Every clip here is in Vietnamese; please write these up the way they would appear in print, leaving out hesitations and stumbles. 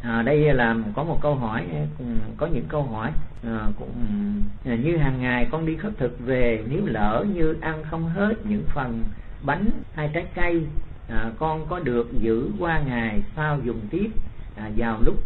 Đây là có một câu hỏi, có những câu hỏi cũng như hàng ngày con đi khất thực về, nếu lỡ như ăn không hết những phần bánh hay trái cây, con có được giữ qua ngày sau dùng tiếp vào lúc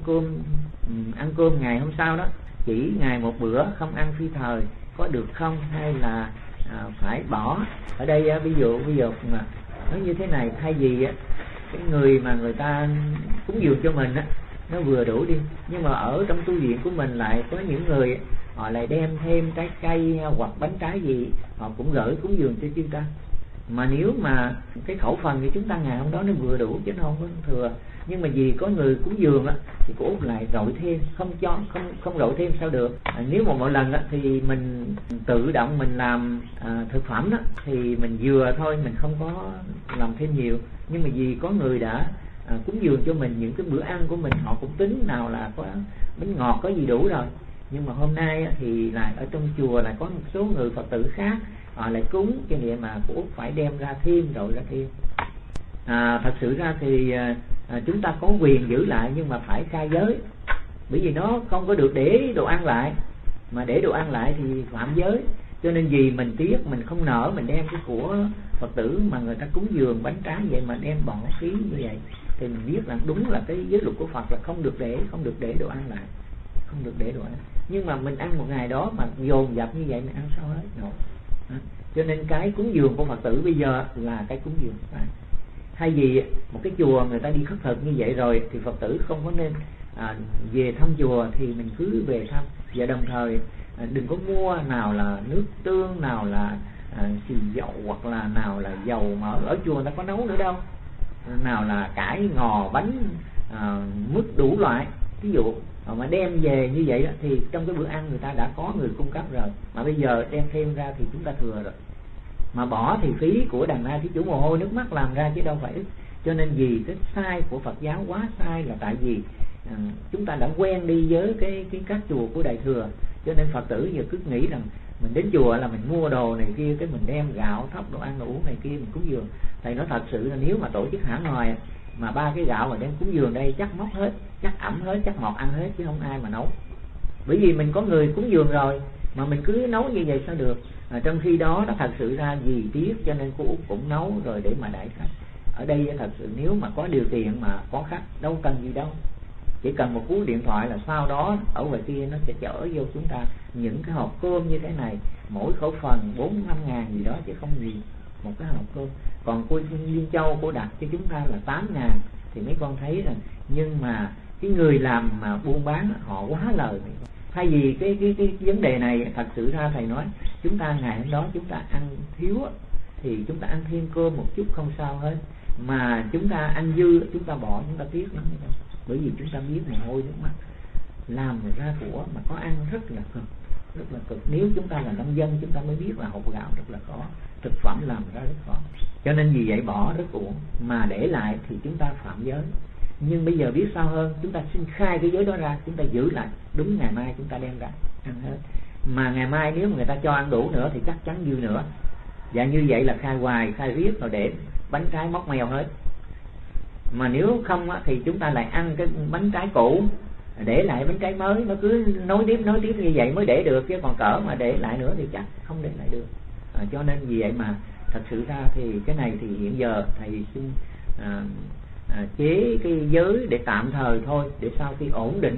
ăn cơm ngày hôm sau đó, chỉ ngày một bữa không ăn phi thời có được không, hay là phải bỏ? Ở đây ví dụ nói như thế này, thay vì cái người mà người ta cúng dường cho mình nó vừa đủ đi, nhưng mà ở trong tu viện của mình lại có những người họ lại đem thêm trái cây hoặc bánh trái gì họ cũng gửi cúng dường cho chúng ta. Mà nếu mà cái khẩu phần của chúng ta ngày hôm đó nó vừa đủ chứ nó không có thừa, nhưng mà vì có người cúng dường thì cô Út lại rội thêm, không rội thêm sao được. Nếu mà mỗi lần thì mình tự động mình làm thực phẩm thì mình vừa thôi, mình không có làm thêm nhiều. Nhưng mà vì có người đã cúng dường cho mình những cái bữa ăn của mình, họ cũng tính nào là có bánh ngọt có gì đủ rồi. Nhưng mà hôm nay thì lại ở trong chùa lại có một số người Phật tử khác họ lại cúng, cho nên mà cô Út phải đem ra thêm rồi ra thêm. Thật sự ra thì chúng ta có quyền giữ lại, nhưng mà phải khai giới, bởi vì nó không có được để đồ ăn lại, mà để đồ ăn lại thì phạm giới. Cho nên vì mình tiếc, mình không nỡ mình đem cái của Phật tử mà người ta cúng dường bánh trái vậy mà đem bỏ phí như vậy, thì mình biết là đúng là cái giới luật của Phật là không được để đồ ăn lại, không được để đồ ăn. Nhưng mà mình ăn một ngày đó mà dồn dập như vậy mình ăn sao hết nổi. Cho nên cái cúng dường của Phật tử bây giờ là cái cúng dường. Thay vì một cái chùa người ta đi khất thực như vậy rồi thì Phật tử không có nên về thăm chùa, thì mình cứ về thăm, và đồng thời đừng có mua nào là nước tương, nào là xì dầu, hoặc là nào là dầu mỡ, ở chùa người ta có nấu nữa đâu, nào là cải ngò bánh mứt đủ loại. Ví dụ mà đem về như vậy thì trong cái bữa ăn người ta đã có người cung cấp rồi, mà bây giờ đem thêm ra thì chúng ta thừa rồi. Mà bỏ thì phí của đàn na thí chủ mồ hôi nước mắt làm ra chứ đâu phải ít. Cho nên vì cái sai của Phật giáo quá sai là tại vì chúng ta đã quen đi với cái các chùa của Đại Thừa. Cho nên Phật tử giờ cứ nghĩ rằng mình đến chùa là mình mua đồ này kia, cái mình đem gạo thóc đồ ăn đồ uống này kia mình cúng dường. Thầy nói thật sự là nếu mà tổ chức hãng ngoài mà 3 cái gạo mà đem cúng dường đây chắc móc hết, chắc ẩm hết, chắc ngọt ăn hết, chứ không ai mà nấu. Bởi vì mình có người cúng dường rồi mà mình cứ nấu như vậy sao được. Trong khi đó nó thật sự ra vì tiếc cho nên cô Út cũng nấu rồi để mà đãi khách. Ở đây thật sự nếu mà có điều kiện mà có khách đâu cần gì đâu, chỉ cần một cú điện thoại là sau đó ở ngoài kia nó sẽ chở vô chúng ta những cái hộp cơm như thế này, mỗi khẩu phần 4-5 ngàn gì đó chứ không gì một cái hộp cơm. Còn cô Liên Châu cô đặt cho chúng ta là 8 ngàn thì mấy con thấy rằng, nhưng mà cái người làm mà buôn bán họ quá lời. Thay vì cái vấn đề này thật sự ra thầy nói chúng ta ngày hôm đó chúng ta ăn thiếu thì chúng ta ăn thêm cơm một chút không sao hết, mà chúng ta ăn dư chúng ta bỏ, chúng ta tiếc lắm. Bởi vì chúng ta biết mồ hôi nước mắt làm ra của mà có ăn rất là cực. Nếu chúng ta là nông dân chúng ta mới biết là hột gạo rất là khó, thực phẩm làm ra rất khó. Cho nên vì vậy bỏ rất uổng, mà để lại thì chúng ta phạm giới. Nhưng bây giờ biết sao hơn, chúng ta xin khai cái giới đó ra, chúng ta giữ lại, đúng ngày mai chúng ta đem ra ăn hết. Mà ngày mai nếu mà người ta cho ăn đủ nữa thì chắc chắn dư nữa. Và như vậy là khai hoài, khai riết rồi để bánh trái móc mèo hết. Mà nếu không thì chúng ta lại ăn cái bánh trái cũ, để lại bánh trái mới, nó cứ nối tiếp như vậy mới để được, chứ còn cỡ mà để lại nữa thì chắc không để lại được. Cho nên vì vậy mà thật sự ra thì cái này thì hiện giờ thầy xin chế cái giới để tạm thời thôi, để sau khi ổn định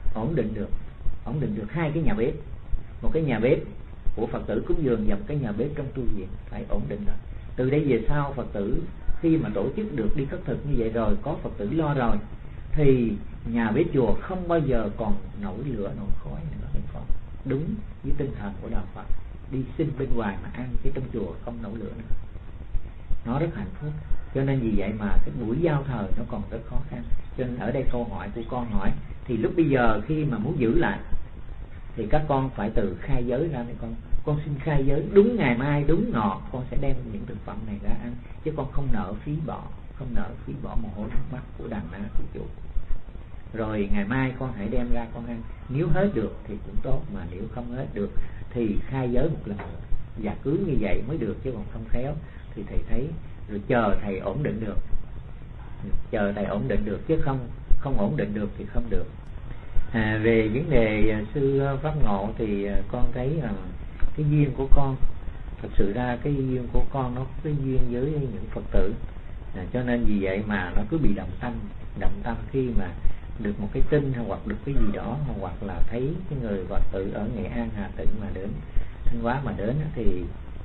được 2 cái nhà bếp, một cái nhà bếp của Phật tử cúng dường và một cái nhà bếp trong tu viện phải ổn định rồi. Từ đây về sau Phật tử khi mà tổ chức được đi khất thực như vậy rồi, có Phật tử lo rồi thì nhà bếp chùa không bao giờ còn nổi lửa nổi khói nữa. Còn đúng với tinh thần của đạo Phật, đi xin bên ngoài mà ăn, chứ trong chùa không nổi lửa nữa, nó rất hạnh phúc. Cho nên vì vậy mà cái buổi giao thời nó còn rất khó khăn. Cho nên ở đây câu hỏi của con hỏi thì lúc bây giờ khi mà muốn giữ lại thì các con phải từ khai giới ra. Con xin khai giới đúng ngày mai đúng nọ con sẽ đem những thực phẩm này ra ăn, chứ con không nỡ phí bỏ mồ hôi nước mắt của đàn na của chủ. Rồi ngày mai con hãy đem ra con ăn, nếu hết được thì cũng tốt, mà nếu không hết được thì khai giới một lần nữa. Và cứ như vậy mới được, chứ còn không khéo thì thầy thấy rồi chờ thầy ổn định được, chứ không không ổn định được thì không được. Về vấn đề sư Pháp Ngộ thì con thấy cái duyên của con, thật sự ra cái duyên của con nó có cái duyên với những Phật tử, cho nên vì vậy mà nó cứ bị động tâm khi mà được một cái tin hoặc được cái gì đó, hoặc là thấy cái người Phật tử ở Nghệ An, Hà Tĩnh mà đến Thanh Hóa mà đến thì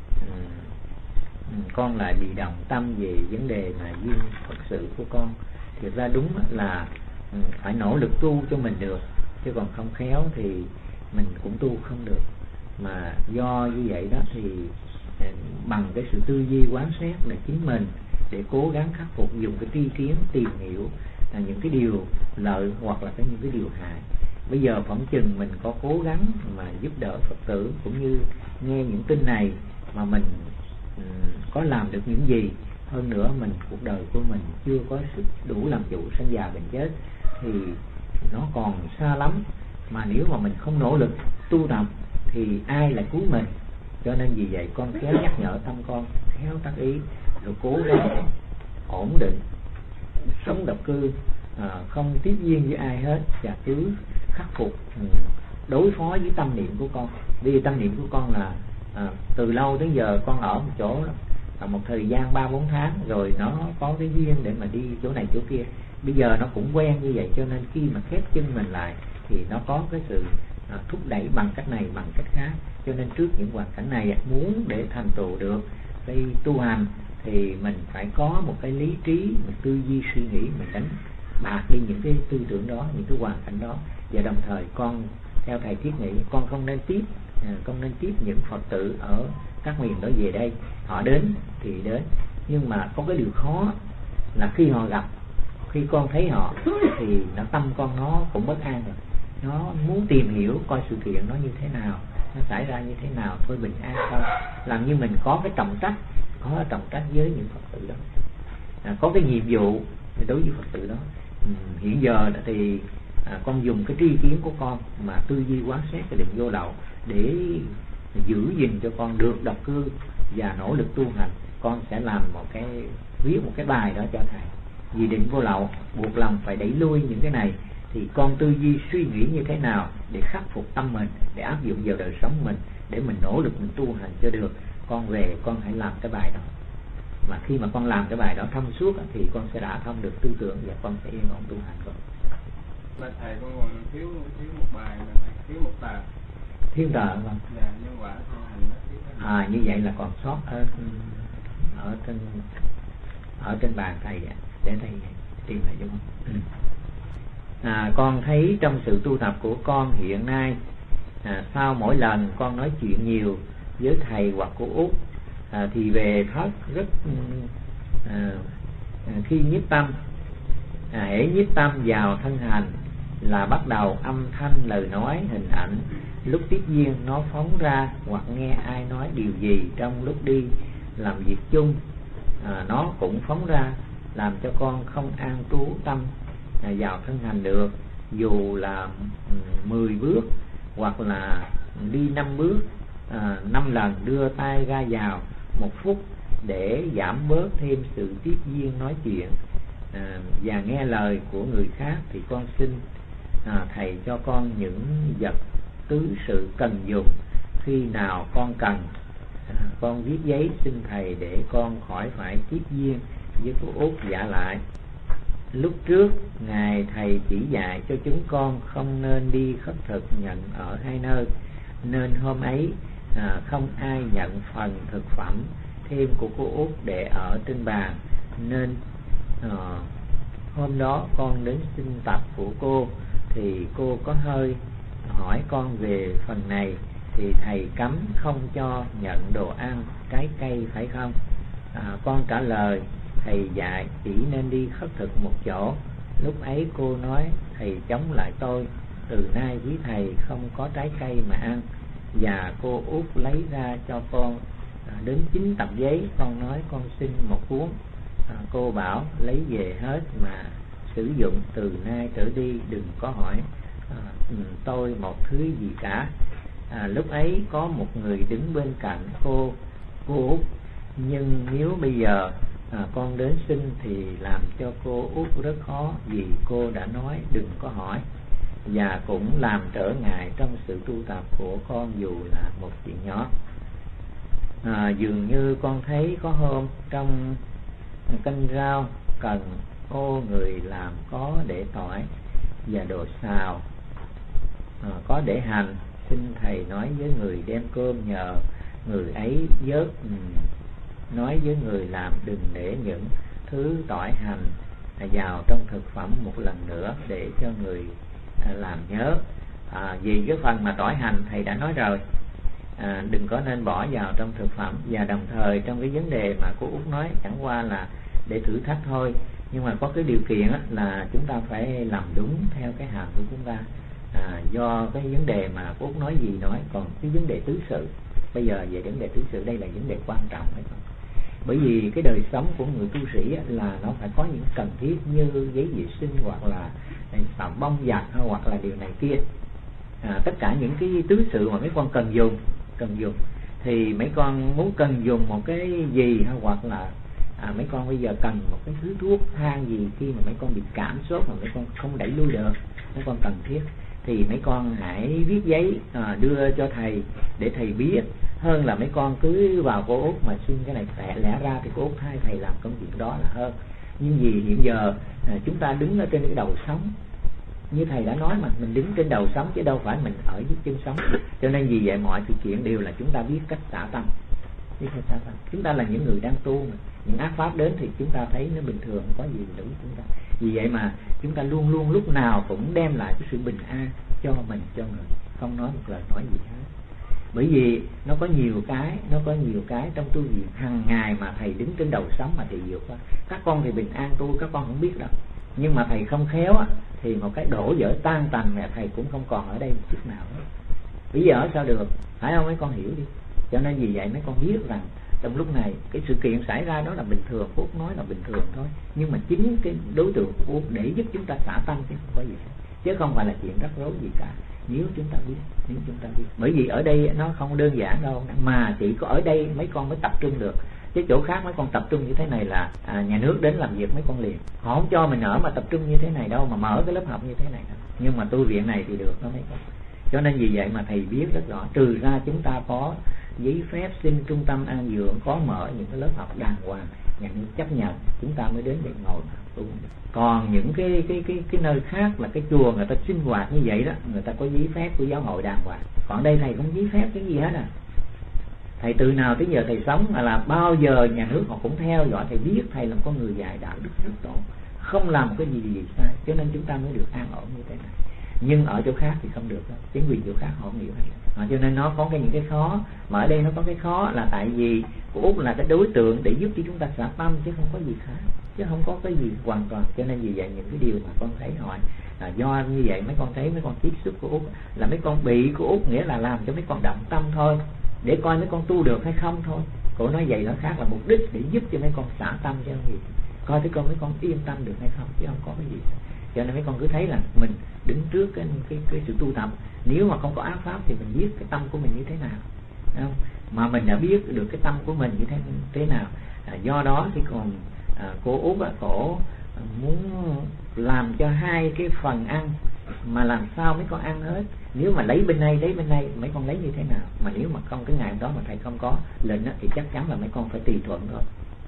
con lại bị động tâm về vấn đề mà duyên Phật sự của con. Thực ra đúng là phải nỗ lực tu cho mình được, chứ còn không khéo thì mình cũng tu không được. Mà do như vậy đó thì bằng cái sự tư duy quán xét là chính mình để cố gắng khắc phục, dùng cái tri kiến tìm hiểu những cái điều lợi hoặc là những cái điều hại. Bây giờ phỏng chừng mình có cố gắng mà giúp đỡ Phật tử cũng như nghe những tin này mà mình có làm được những gì, hơn nữa mình cuộc đời của mình chưa có sức đủ làm chủ sinh già bệnh chết thì nó còn xa lắm. Mà nếu mà mình không nỗ lực tu tập thì ai lại cứu mình? Cho nên vì vậy con khéo nhắc nhở tâm con khéo tác ý, rồi cố gắng ổn định sống độc cư, không tiếp duyên với ai hết, và cứ khắc phục đối phó với tâm niệm của con. Vì tâm niệm của con là từ lâu đến giờ con ở một chỗ một thời gian 3-4 tháng rồi, nó có cái duyên để mà đi chỗ này chỗ kia. Bây giờ nó cũng quen như vậy, cho nên khi mà khép chân mình lại thì nó có cái sự thúc đẩy bằng cách này bằng cách khác. Cho nên trước những hoàn cảnh này, muốn để thành tựu được cái tu hành thì mình phải có một cái lý trí, mình tư duy suy nghĩ, mình đánh bạc đi những cái tư tưởng đó, những cái hoàn cảnh đó. Và đồng thời con theo thầy thiết nghĩ con không nên tiếp những Phật tử ở các miền đó về đây. Họ đến thì đến, nhưng mà có cái điều khó là khi họ gặp, khi con thấy họ thì tâm con nó cũng bất an rồi, nó muốn tìm hiểu coi sự kiện nó như thế nào, nó xảy ra như thế nào, thôi bình an không, làm như mình có cái trọng trách với những Phật tử đó, có cái nhiệm vụ đối với Phật tử đó. Hiện giờ thì con dùng cái tri kiến của con mà tư duy quán xét cái định vô lậu để giữ gìn cho con được độc cư và nỗ lực tu hành. Con sẽ làm viết một cái bài đó cho thầy, vì định vô lậu buộc lòng phải đẩy lui những cái này, thì con tư duy suy nghĩ như thế nào để khắc phục tâm mình, để áp dụng vào đời sống mình, để mình nỗ lực mình tu hành cho được. Con về con hãy làm cái bài đó, mà khi mà con làm cái bài đó thông suốt thì con sẽ đã thông được tư tưởng và con sẽ yên ổn tu hành con. Mà thầy con còn thiếu một bài, mà thầy thiếu một tờ. Thiếu tờ không? Dạ, nhân quả tu hành nó thiếu. Như vậy là còn sót ở trên bàn thầy, để thầy tìm lại cho con. Con thấy trong sự tu tập của con hiện nay, sau mỗi lần con nói chuyện nhiều với thầy hoặc cô Út thì về thất rất khi nhiếp tâm, hễ nhiếp tâm vào thân hành là bắt đầu âm thanh, lời nói, hình ảnh lúc tiếp duyên nó phóng ra, hoặc nghe ai nói điều gì trong lúc đi làm việc chung nó cũng phóng ra, làm cho con không an trú tâm vào thân hành được. Dù là 10 bước hoặc là đi 5 bước, 5 lần đưa tay ra vào 1 phút để giảm bớt thêm sự tiếp duyên nói chuyện và nghe lời của người khác, thì con xin thầy cho con những vật tứ sự cần dùng. Khi nào con cần, con viết giấy xin thầy để con khỏi phải tiếp duyên với cô Út giả lại. Lúc trước ngài thầy chỉ dạy cho chúng con không nên đi khất thực nhận ở hai nơi, nên hôm ấy không ai nhận phần thực phẩm thêm của cô Út để ở trên bàn, nên hôm đó con đến xin tập của cô thì cô có hơi hỏi con về phần này, thì thầy cấm không cho nhận đồ ăn trái cây phải không? Con trả lời thầy dạy chỉ nên đi khất thực một chỗ. Lúc ấy cô nói thầy chống lại tôi, từ nay quý thầy không có trái cây mà ăn. Và cô Út lấy ra cho con đến 9 tập giấy. Con nói con xin một cuốn, cô bảo lấy về hết mà sử dụng, từ nay trở đi đừng có hỏi tôi một thứ gì cả. Lúc ấy có một người đứng bên cạnh cô Út, nhưng nếu bây giờ con đến xin thì làm cho cô Út rất khó, vì cô đã nói đừng có hỏi, và cũng làm trở ngại trong sự tu tập của con dù là một chuyện nhỏ. Dường như con thấy có hôm trong canh rau cần ô người làm có để tỏi và đồ xào, có để hành, xin thầy nói với người đem cơm nhờ người ấy vớt, nói với người làm đừng để những thứ tỏi hành vào trong thực phẩm một lần nữa để cho người làm nhớ. Vì cái phần mà tỏi hành thầy đã nói rồi, đừng có nên bỏ vào trong thực phẩm. Và đồng thời trong cái vấn đề mà cô Út nói chẳng qua là để thử thách thôi, nhưng mà có cái điều kiện là chúng ta phải làm đúng theo cái hàm của chúng ta. Do cái vấn đề mà cô Út nói gì nói, còn cái vấn đề tứ sự, bây giờ về vấn đề tứ sự đây là vấn đề quan trọng đấy. Bởi vì cái đời sống của người tu sĩ là nó phải có những cần thiết như giấy vệ sinh hoặc là xà bông giặt hoặc là điều này kia. Tất cả những cái tứ sự mà mấy con cần dùng thì mấy con muốn cần dùng một cái gì, hoặc là mấy con bây giờ cần một cái thứ thuốc thang gì khi mà mấy con bị cảm sốt mà mấy con không đẩy lui được, mấy con cần thiết thì mấy con hãy viết giấy đưa cho thầy để thầy biết, hơn là mấy con cứ vào cô Út mà xin cái này. Lẽ ra thì cô Út thay thầy làm công việc đó là hơn. Nhưng vì hiện giờ chúng ta đứng ở trên cái đầu sóng, như thầy đã nói mà, mình đứng trên đầu sóng chứ đâu phải mình ở dưới chân sóng. Cho nên vì vậy mọi sự kiện đều là chúng ta biết cách xả tâm. Chúng ta là những người đang tu mà. Những ác pháp đến thì chúng ta thấy nó bình thường, có gì đủ chúng ta. Vì vậy mà chúng ta luôn luôn lúc nào cũng đem lại cái sự bình an cho mình, cho người, không nói một lời nói gì hết. Bởi vì nó có nhiều cái trong tu viện hàng ngày mà thầy đứng trên đầu sóng mà thầy vượt qua. Các con thì bình an tu, các con không biết đâu, nhưng mà thầy không khéo thì một cái đổ vỡ tan tành mẹ thầy cũng không còn ở đây một chút nào hết. Bây giờ sao được, phải không mấy con hiểu đi. Cho nên vì vậy mấy con biết rằng trong lúc này cái sự kiện xảy ra đó là bình thường, Út nói là bình thường thôi, nhưng mà chính cái đối tượng của Út để giúp chúng ta xả tâm chứ không có gì hết, chứ không phải là chuyện rắc rối gì cả. Nếu chúng ta biết, bởi vì ở đây nó không đơn giản đâu, mà chỉ có ở đây mấy con mới tập trung được, chứ chỗ khác mấy con tập trung như thế này là nhà nước đến làm việc mấy con liền, họ không cho mình ở mà tập trung như thế này đâu, mà mở cái lớp học như thế này đâu. Nhưng mà tu viện này thì được đó mấy con. Cho nên vì vậy mà thầy biết rất rõ, trừ ra chúng ta có giấy phép xin trung tâm an dưỡng, có mở những cái lớp học đàng hoàng, nhà nước chấp nhận, chúng ta mới đến để ngồi tu. Còn những cái nơi khác là cái chùa người ta sinh hoạt như vậy đó, người ta có giấy phép của giáo hội đàng hoàng. Còn đây thầy không giấy phép cái gì hết Thầy từ nào tới giờ thầy sống là bao giờ nhà nước họ cũng theo dõi, thầy biết thầy là con người dạy đạo đức rất tốt, không làm cái gì sai, cho nên chúng ta mới được an ổn như thế này. Nhưng ở chỗ khác thì không được đâu, chính quyền chỗ khác họ không hiểu hết. Cho nên nó có những cái khó, mà ở đây nó có cái khó là tại vì của Út là cái đối tượng để giúp cho chúng ta xả tâm, chứ không có gì khác, chứ không có cái gì hoàn toàn. Cho nên vì vậy những cái điều mà con thấy hỏi do như vậy mấy con thấy mấy con tiếp xúc của Út là mấy con bị của Út, nghĩa là làm cho mấy con động tâm thôi, để coi mấy con tu được hay không thôi. Cổ nói vậy nó khác là mục đích để giúp cho mấy con xả tâm cho gì, coi thấy con mấy con yên tâm được hay không, chứ không có cái gì. Cho nên mấy con cứ thấy là mình đứng trước cái sự tu tập, nếu mà không có ác pháp thì mình biết cái tâm của mình như thế nào, không? Mà mình đã biết được cái tâm của mình như thế nào. Do đó thì còn cô Út cổ muốn làm cho hai cái phần ăn mà làm sao mấy con ăn hết. Nếu mà lấy bên đây mấy con lấy như thế nào, mà nếu mà không cái ngày hôm đó mà thầy không có lệnh thì chắc chắn là mấy con phải tùy thuận thôi.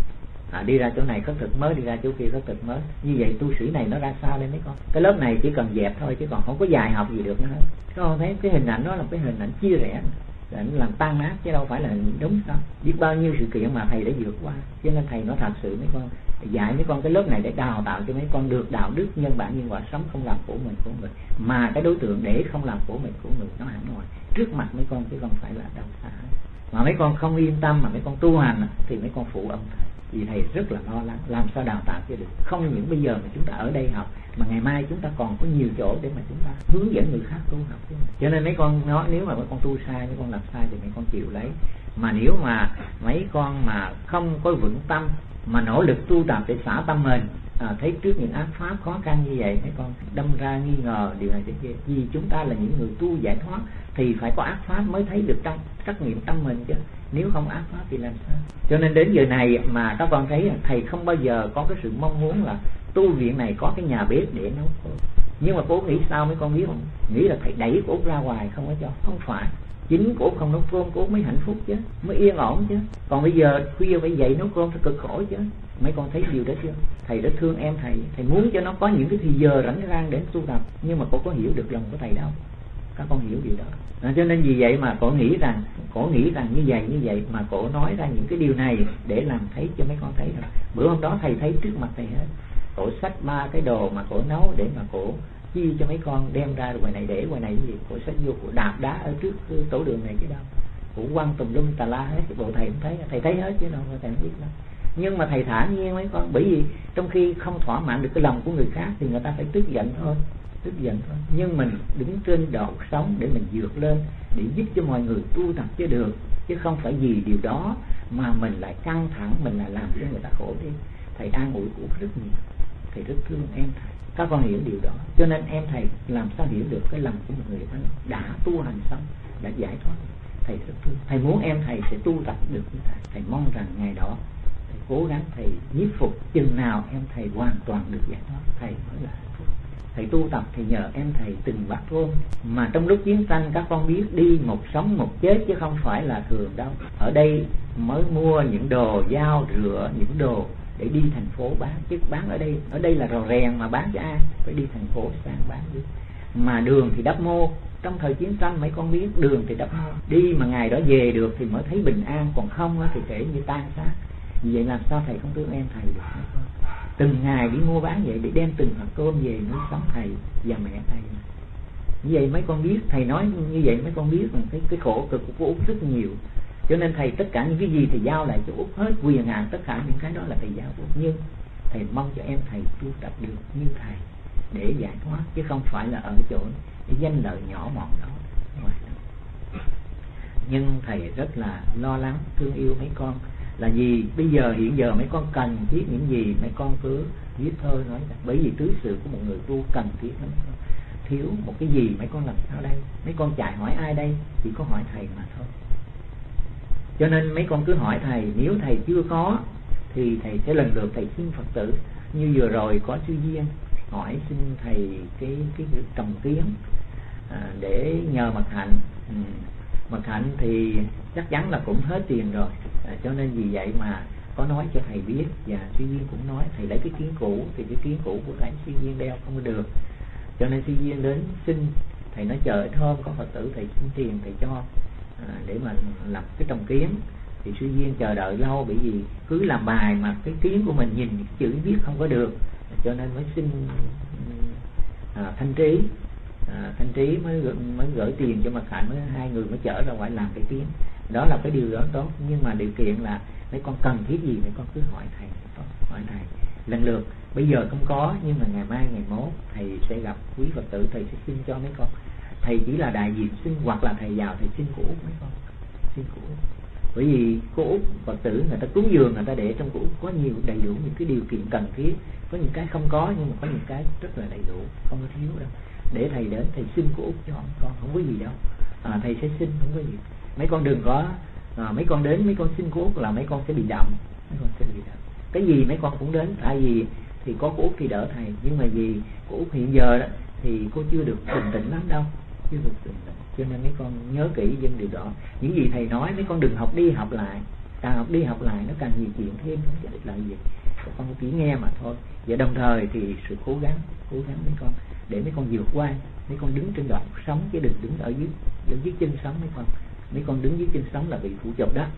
Đi ra chỗ này khất thực mới, đi ra chỗ kia khất thực mới. Như vậy tu sĩ này nó ra sao đây mấy con? Cái lớp này chỉ cần dẹp thôi chứ còn không có dài học gì được nữa hết. Các con thấy cái hình ảnh đó là cái hình ảnh chia rẽ, ảnh làm tan nát chứ đâu phải là đúng sao? Biết bao nhiêu sự kiện mà thầy đã vượt qua. Cho nên thầy nói thật sự mấy con dạy mấy con cái lớp này để đào tạo cho mấy con được đạo đức nhân bản nhân quả, sống không làm khổ mình của người, mà cái đối tượng để không làm khổ mình của người nó hẳn ngoài trước mặt mấy con, chứ không phải là đâu xa. Mà mấy con không yên tâm mà mấy con tu hành thì mấy con phụ ông thầy, vì thầy rất là lo lắng làm sao đào tạo cho được. Không những bây giờ mà chúng ta ở đây học, mà ngày mai chúng ta còn có nhiều chỗ để mà chúng ta hướng dẫn người khác tu học. Cho nên mấy con nói nếu mà mấy con tu sai, mấy con làm sai thì mấy con chịu lấy. Mà nếu mà mấy con mà không có vững tâm mà nỗ lực tu tập để xả tâm mình thấy trước những ác pháp khó khăn như vậy mấy con đâm ra nghi ngờ điều này thế kia. Vì chúng ta là những người tu giải thoát thì phải có ác pháp mới thấy được trong trắc nghiệm tâm mình chứ, nếu không ác pháp thì làm sao. Cho nên đến giờ này mà các con thấy thầy không bao giờ có cái sự mong muốn là tu viện này có cái nhà bếp để nấu cơm. Nhưng mà cô nghĩ sao mấy con biết không? Nghĩ là thầy đẩy cô ra ngoài không có cho. Không phải, chính cô không nấu cơm cô mới hạnh phúc chứ, mới yên ổn chứ. Còn bây giờ khuya phải dậy nấu cơm thì cực khổ chứ. Mấy con thấy điều đó chưa? Thầy rất thương em thầy muốn cho nó có những cái thì giờ rảnh rang để tu tập. Nhưng mà cô có hiểu được lòng của thầy đâu. Các con hiểu điều đó. Cho nên vì vậy mà cổ nghĩ rằng như vậy mà cổ nói ra những cái điều này để làm thấy cho mấy con thấy rồi. Bữa hôm đó thầy thấy trước mặt thầy hết. Cổ xách 3 cái đồ mà cổ nấu để mà cổ chia cho mấy con đem ra ngoài này để ngoài này cái gì. Cổ xách vô cổ đạp đá ở trước cái tổ đường này chứ đâu. Cổ quăng tùm lum tà la hết. Bộ thầy cũng thấy, thầy thấy hết chứ đâu, thầy không biết đâu. Nhưng mà thầy thả nhiên mấy con, bởi vì trong khi không thỏa mãn được cái lòng của người khác thì người ta phải tức giận thôi. Nhưng mình đứng trên độ sống để mình vượt lên, để giúp cho mọi người tu tập cho được, chứ không phải vì điều đó mà mình lại căng thẳng, mình lại làm cho người ta khổ đi. Thầy an ủi của rất nhiều, thầy rất thương em thầy. Các con hiểu điều đó, cho nên em thầy làm sao hiểu được cái lòng của một người đã tu hành xong, đã giải thoát. Thầy rất thương, thầy muốn em thầy sẽ tu tập được như thầy. Thầy mong rằng ngày đó thầy cố gắng thầy nhiếp phục, chừng nào em thầy hoàn toàn được giải thoát, thầy mới là hạnh phúc. Thầy tu tập thì nhờ em thầy từng bát cơm, mà trong lúc chiến tranh các con biết đi một sống một chết chứ không phải là thường đâu. Ở đây mới mua những đồ dao rửa, những đồ để đi thành phố bán, chứ bán ở đây là rò rèn mà bán cho ai, phải đi thành phố sang bán đi. Mà đường thì đắp mô, trong thời chiến tranh mấy con biết đường thì đắp mô, đi mà ngày đó về được thì mới thấy bình an, còn không thì kể như tan xác. Vì vậy làm sao thầy không thương em thầy được? Từng ngày đi mua bán vậy để đem từng hạt cơm về nuôi sống thầy và mẹ thầy. Như vậy mấy con biết, thầy nói như vậy mấy con biết rằng cái khổ cực của cô Út rất nhiều. Cho nên thầy tất cả những cái gì thầy giao lại cho Út hết, quyền hạn tất cả những cái đó là thầy giao Út. Nhưng thầy mong cho em thầy tu tập được như thầy để giải thoát, chứ không phải là ở chỗ để danh lợi nhỏ mọn đó. Nhưng thầy rất là lo lắng, thương yêu mấy con. Là gì? Bây giờ hiện giờ mấy con cần thiết những gì mấy con cứ viết thôi nói. Bởi vì tứ sự của một người tu cần thiết lắm. Thiếu một cái gì mấy con làm sao đây? Mấy con chạy hỏi ai đây? Chỉ có hỏi thầy mà thôi. Cho nên mấy con cứ hỏi thầy. Nếu thầy chưa có thì thầy sẽ lần lượt thầy xin Phật tử. Như vừa rồi có sư Duyên hỏi xin thầy cái trồng kiến để nhờ Mật Hạnh. Mật Hạnh thì chắc chắn là cũng hết tiền rồi, cho nên vì vậy mà có nói cho thầy biết. Và sư Duyên cũng nói thầy lấy cái kiến cũ, thì cái kiến cũ của thầy sư Duyên đeo không có được, cho nên sư Duyên đến xin thầy. Nói chờ ít hôm có Phật tử thầy xin tiền thầy cho để mà làm cái trồng kiến. Thì sư Duyên chờ đợi lâu, bởi vì cứ làm bài mà cái kiến của mình nhìn chữ viết không có được, cho nên mới xin Thanh Trí. Thanh Trí mới gửi tiền cho Mật Hạnh, mới hai người mới chở ra ngoài làm cái kiến. Đó là cái điều đó tốt, nhưng mà điều kiện là mấy con cần thiết gì mấy con cứ hỏi thầy, lần lượt. Bây giờ không có, nhưng mà ngày mai ngày mốt thầy sẽ gặp quý Phật tử, thầy sẽ xin cho mấy con. Thầy chỉ là đại diện xin, hoặc là thầy vào thầy xin của Út mấy con, xin của Út. Bởi vì cô Út Phật tử người ta cúng dường, người ta để trong của Út có nhiều đầy đủ những cái điều kiện cần thiết. Có những cái không có, nhưng mà có những cái rất là đầy đủ, không có thiếu đâu. Để thầy đến thầy xin của Út cho con, không có gì đâu. Thầy sẽ xin, không có gì. Mấy con đừng có mấy con đến mấy con xin của Út là mấy con sẽ bị động. Cái gì mấy con cũng đến, tại vì thì có của Út thì đỡ thầy, nhưng mà vì của Út hiện giờ đó thì cô chưa được bình tĩnh lắm đâu, chưa được bình tĩnh. Cho nên mấy con nhớ kỹ dân điều đó. Những gì thầy nói mấy con đừng học đi học lại, càng học đi học lại nó càng nhiều chuyện thêm, không có ích lợi gì. Các con chỉ nghe mà thôi. Và đồng thời thì sự cố gắng mấy con để mấy con vượt qua. Mấy con đứng trên đoạn sống chứ đừng đứng ở dưới chân sống mấy con. Mấy con đứng dưới chân sống là bị phụ chụp đó.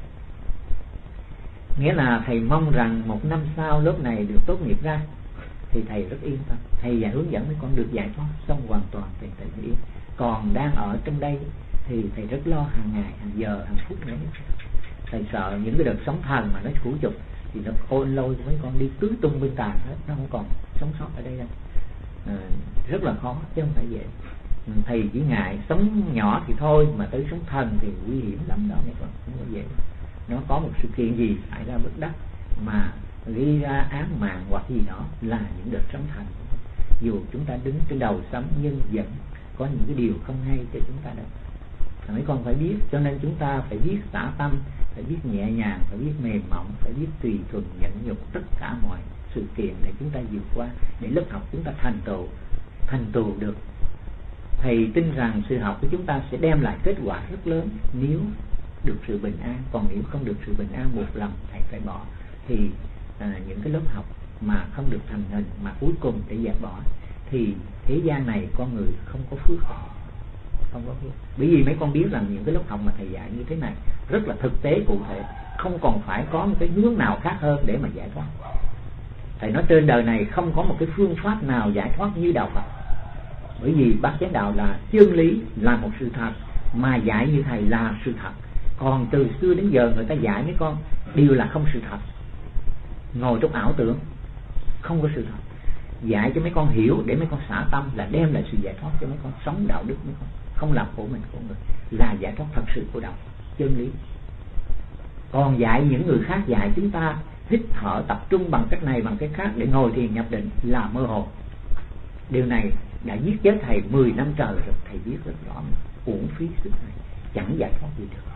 Nghĩa là thầy mong rằng một năm sau lớp này được tốt nghiệp ra thì thầy rất yên tâm. Thầy và hướng dẫn mấy con được giải thoát xong hoàn toàn thì thầy yên. Còn đang ở trong đây thì thầy rất lo hàng ngày, hàng giờ, hàng phút nữa. Thầy sợ những cái đợt sóng thần mà nó phủ chụp thì nó ôn lôi mấy con đi tứ tung bên tàn hết, nó không còn sống sót ở đây đâu. Rất là khó chứ không phải vậy. Thầy chỉ ngại sống nhỏ thì thôi, mà tới sống thần thì nguy hiểm lắm đó mấy con, không có vậy. Nó có một sự kiện gì xảy ra bất đắc mà gây ra án mạng hoặc gì đó là những đợt sóng thần. Dù chúng ta đứng trên đầu sóng nhưng vẫn có những cái điều không hay cho chúng ta đâu. Mấy con phải biết, cho nên chúng ta phải biết xả tâm, phải biết nhẹ nhàng, phải biết mềm mỏng, phải biết tùy thuận nhẫn nhục tất cả mọi sự kiện để chúng ta vượt qua, để lớp học chúng ta thành tựu được. Thầy tin rằng sự học của chúng ta sẽ đem lại kết quả rất lớn nếu được sự bình an. Còn nếu không được sự bình an, một lần thầy phải bỏ. Thì những cái lớp học mà không được thành hình, mà cuối cùng để dẹp bỏ, thì thế gian này con người không có phước. Không có phước. Bởi vì mấy con biết rằng những cái lớp học mà thầy dạy như thế này rất là thực tế cụ thể, không còn phải có một cái hướng nào khác hơn để mà giải thoát. Thầy nói trên đời này không có một cái phương pháp nào giải thoát như đạo Phật. Bởi vì bát chánh đạo là chân lý, là một sự thật, mà dạy như thầy là sự thật. Còn từ xưa đến giờ người ta dạy mấy con đều là không sự thật, ngồi trong ảo tưởng, không có sự thật. Dạy cho mấy con hiểu để mấy con xả tâm là đem lại sự giải thoát cho mấy con, sống đạo đức mấy con, không làm khổ mình khổ người, là giải thoát thật sự của đạo chân lý. Còn dạy những người khác, dạy chúng ta hít thở tập trung bằng cách này bằng cách khác để ngồi thiền nhập định là mơ hồ. Điều này đã giết chết thầy 10 năm trời rồi, thầy biết rất rõ, uổng phí sức này, chẳng giải thoát gì được.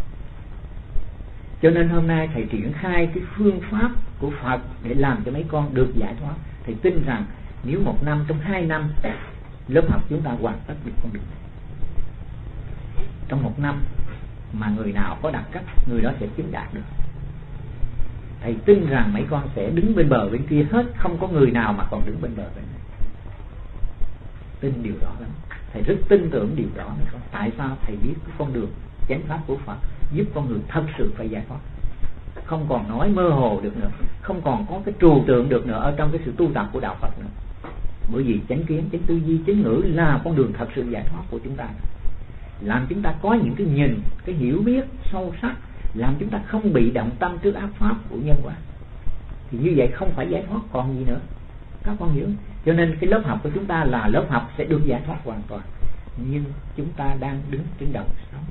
Cho nên hôm nay thầy triển khai cái phương pháp của Phật để làm cho mấy con được giải thoát. Thầy tin rằng nếu 1 năm, trong 2 năm lớp học chúng ta hoàn tất được con đường này. Trong 1 năm mà người nào có đặt cách, người đó sẽ chứng đạt được. Thầy tin rằng mấy con sẽ đứng bên bờ bên kia hết, không có người nào mà còn đứng bên bờ bên này. Tin điều đó lắm. Thầy rất tin tưởng điều đó. Tại sao? Thầy biết cái con đường chánh pháp của Phật giúp con người thật sự phải giải thoát, không còn nói mơ hồ được nữa, không còn có cái trừu tượng được nữa ở trong cái sự tu tập của đạo Phật nữa. Bởi vì chánh kiến, chánh tư duy, chánh ngữ là con đường thật sự giải thoát của chúng ta, làm chúng ta có những cái nhìn, cái hiểu biết sâu sắc, làm chúng ta không bị động tâm trước ác pháp của nhân quả. Thì như vậy không phải giải thoát còn gì nữa, các con hiểu. Cho nên cái lớp học của chúng ta là lớp học sẽ được giải thoát hoàn toàn, nhưng chúng ta đang đứng trên đầu sóng.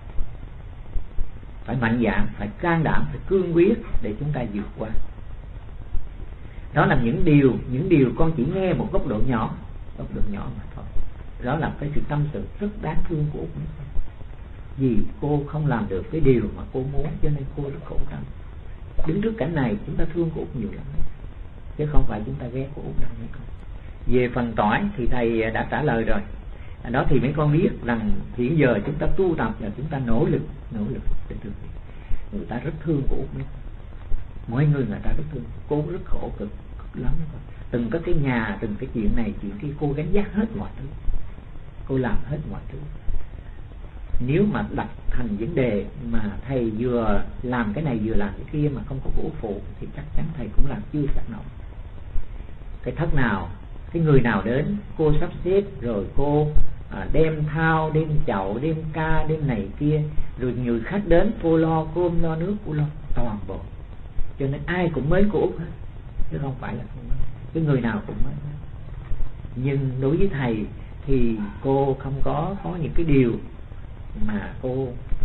Phải mạnh dạn, phải can đảm, phải cương quyết để chúng ta vượt qua. Đó là những điều con chỉ nghe một góc độ nhỏ mà thôi. Đó là cái sự tâm sự rất đáng thương của Út. Vì cô không làm được cái điều mà cô muốn, cho nên cô rất khổ tâm. Đứng trước cảnh này chúng ta thương cô Út nhiều lắm, chứ không phải chúng ta ghét cô Út đâu mấy con. Về phần tỏi thì thầy đã trả lời rồi. Đó thì mấy con biết rằng hiện giờ chúng ta tu tập là chúng ta nỗ lực để được. Người ta rất thương cô Út, mọi người ta rất thương cô, rất khổ cực lắm. Từng có cái nhà, từng cái chuyện này chuyện kia, cô gánh vác hết mọi thứ, cô làm hết mọi thứ. Nếu mà đặt thành vấn đề mà thầy vừa làm cái này vừa làm cái kia mà không có cổ phụ thì chắc chắn thầy cũng làm chưa sẵn nổi. Cái thất nào, cái người nào đến cô sắp xếp, rồi cô đem thao, đem chậu, đem ca, đem này kia, rồi người khách đến cô lo cơm, lo nước, cô lo toàn bộ. Cho nên ai cũng mến cô Út hết, chứ không phải là không mến. Cái người nào cũng mến hết. Nhưng đối với thầy thì cô không có những cái điều mà cô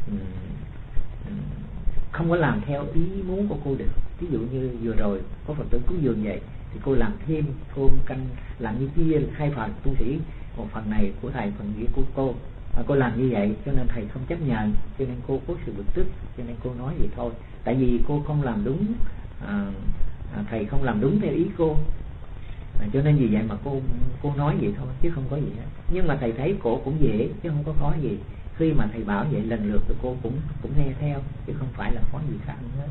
không có làm theo ý muốn của cô được. Ví dụ như vừa rồi có Phật tử cúng dường vậy thì cô làm thêm cơm canh, làm như chia 2 phần, tu sĩ một phần này của thầy, phần kia của cô. Cô làm như vậy cho nên thầy không chấp nhận, cho nên cô có sự bực tức, cho nên cô nói vậy thôi. Tại vì cô không làm đúng, thầy không làm đúng theo ý cô, cho nên vì vậy mà cô nói vậy thôi chứ không có gì hết. Nhưng mà thầy thấy cô cũng dễ chứ không có khó gì. Khi mà thầy bảo vậy lần lượt thì cô cũng nghe theo chứ không phải là khó gì khác hết.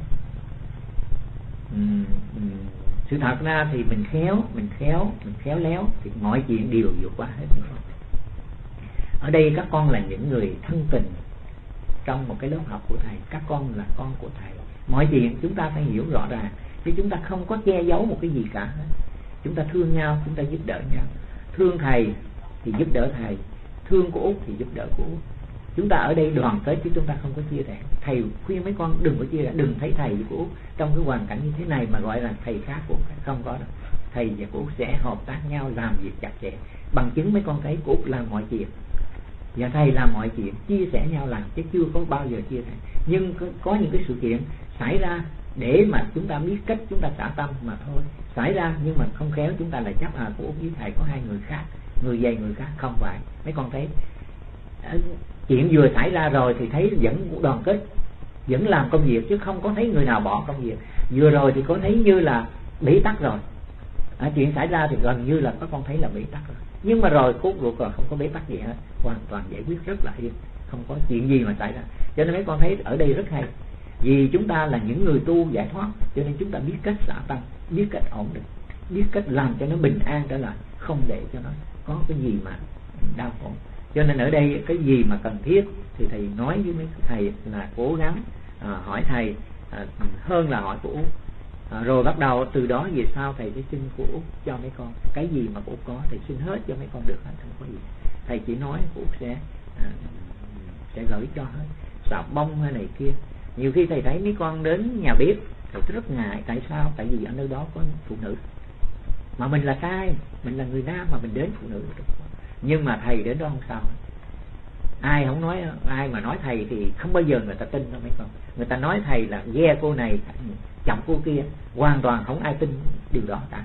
Sự thật ra thì mình khéo léo thì mọi chuyện đều vượt qua hết. Ở đây các con là những người thân tình trong một cái lớp học của thầy, các con là con của thầy. Mọi chuyện chúng ta phải hiểu rõ ràng, chứ chúng ta không có che giấu một cái gì cả hết. Chúng ta thương nhau, chúng ta giúp đỡ nhau. Thương thầy thì giúp đỡ thầy, thương cô Út thì giúp đỡ cô Út. Chúng ta ở đây đoàn kết chứ chúng ta không có chia rẽ. Thầy khuyên mấy con đừng có chia rẽ, đừng thấy thầy với cô Út trong cái hoàn cảnh như thế này mà gọi là thầy khác của không có đâu. Thầy và cô Út sẽ hợp tác nhau làm việc chặt chẽ. Bằng chứng mấy con thấy cô Út làm mọi chuyện và thầy làm mọi chuyện, chia sẻ nhau làm chứ chưa có bao giờ chia sẻ. Nhưng có những cái sự kiện xảy ra để mà chúng ta biết cách chúng ta xả tâm mà thôi. Xảy ra nhưng mà không khéo chúng ta lại chấp cô Út với thầy có hai người khác, người dày người khác. Không phải, mấy con thấy chuyện vừa xảy ra rồi thì thấy vẫn đoàn kết, vẫn làm công việc, chứ không có thấy người nào bỏ công việc. Vừa rồi thì có thấy như là bế tắc rồi, chuyện xảy ra thì gần như là các con thấy là bế tắc rồi, nhưng mà rồi cốt ruột rồi không có bế tắc gì hết, hoàn toàn giải quyết rất là yên, không có chuyện gì mà xảy ra. Cho nên mấy con thấy ở đây rất hay, vì chúng ta là những người tu giải thoát, cho nên chúng ta biết cách xả tâm, biết cách ổn định, biết cách làm cho nó bình an trở lại, không để cho nó có cái gì mà đau khổ. Cho nên ở đây cái gì mà cần thiết thì thầy nói với mấy thầy là cố gắng hỏi thầy hơn là hỏi cô Út. Rồi bắt đầu từ đó về sau thầy sẽ xin cô Út cho mấy con cái gì mà cô Út có, thầy xin hết cho mấy con được hết, không có gì. Thầy chỉ nói cô Út sẽ gửi cho hết, xà bông hay này kia. Nhiều khi thầy thấy mấy con đến nhà bếp thầy rất ngại. Tại sao? Tại vì ở nơi đó có phụ nữ, mà mình là trai, mình là người nam mà mình đến phụ nữ. Nhưng mà thầy đến đó không sao. Ai không nói, ai mà nói thầy thì không bao giờ người ta tin đâu mấy con. Người ta nói thầy là ghe cô này chồng cô kia, hoàn toàn không ai tin điều đó cả.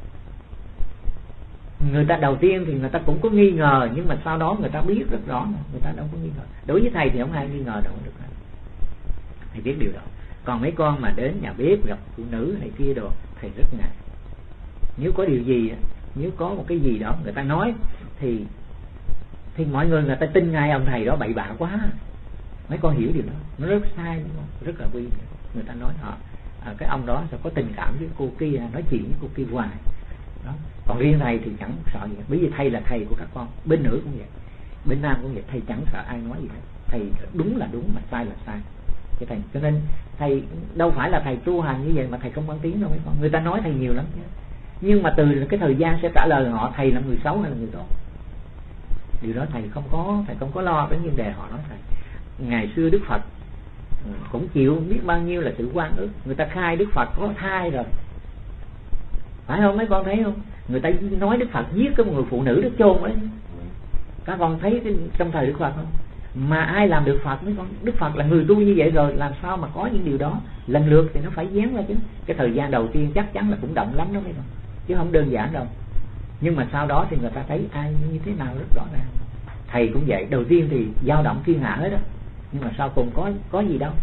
Người ta đầu tiên thì người ta cũng có nghi ngờ, nhưng mà sau đó người ta biết rất rõ, người ta đâu có nghi ngờ. Đối với thầy thì không ai nghi ngờ đâu được. Thầy biết điều đó. Còn mấy con mà đến nhà bếp gặp phụ nữ này kia đồ, thầy rất ngại. Nếu có điều gì, nếu có một cái gì đó người ta nói thì mọi người ta tin ngay ông thầy đó bậy bạ quá. Mấy con hiểu điều đó, nó rất sai, đúng không? Rất là nguy. Người ta nói cái ông đó sẽ có tình cảm với cô kia, nói chuyện với cô kia hoài đó. Còn riêng thầy thì chẳng sợ gì, bởi vì thầy là thầy của các con. Bên nữ cũng vậy, bên nam cũng vậy. Thầy chẳng sợ ai nói gì hết. Thầy đúng là đúng, mà sai là sai. Cho nên thầy đâu phải là thầy tu hành như vậy mà thầy không mang tiếng đâu mấy con. Người ta nói thầy nhiều lắm chứ, nhưng mà từ cái thời gian sẽ trả lời họ thầy là người xấu hay là người tốt. Điều đó thầy không có lo đến vấn đề họ nói thầy. Ngày xưa Đức Phật cũng chịu biết bao nhiêu là sự oan ức. Người ta khai Đức Phật có thai rồi, phải không mấy con thấy không? Người ta nói Đức Phật giết cái một người phụ nữ, Đức chôn ấy. Các con thấy trong thời Đức Phật không? Mà ai làm được Phật mấy con? Đức Phật là người tu như vậy rồi, làm sao mà có những điều đó? Lần lượt thì nó phải dán ra chứ. Cái thời gian đầu tiên chắc chắn là cũng động lắm đó mấy con, chứ không đơn giản đâu. Nhưng mà sau đó thì người ta thấy ai như thế nào rất rõ ràng. Thầy cũng vậy, đầu tiên thì dao động thiên hạ hết đó, nhưng mà sau cùng có gì đâu.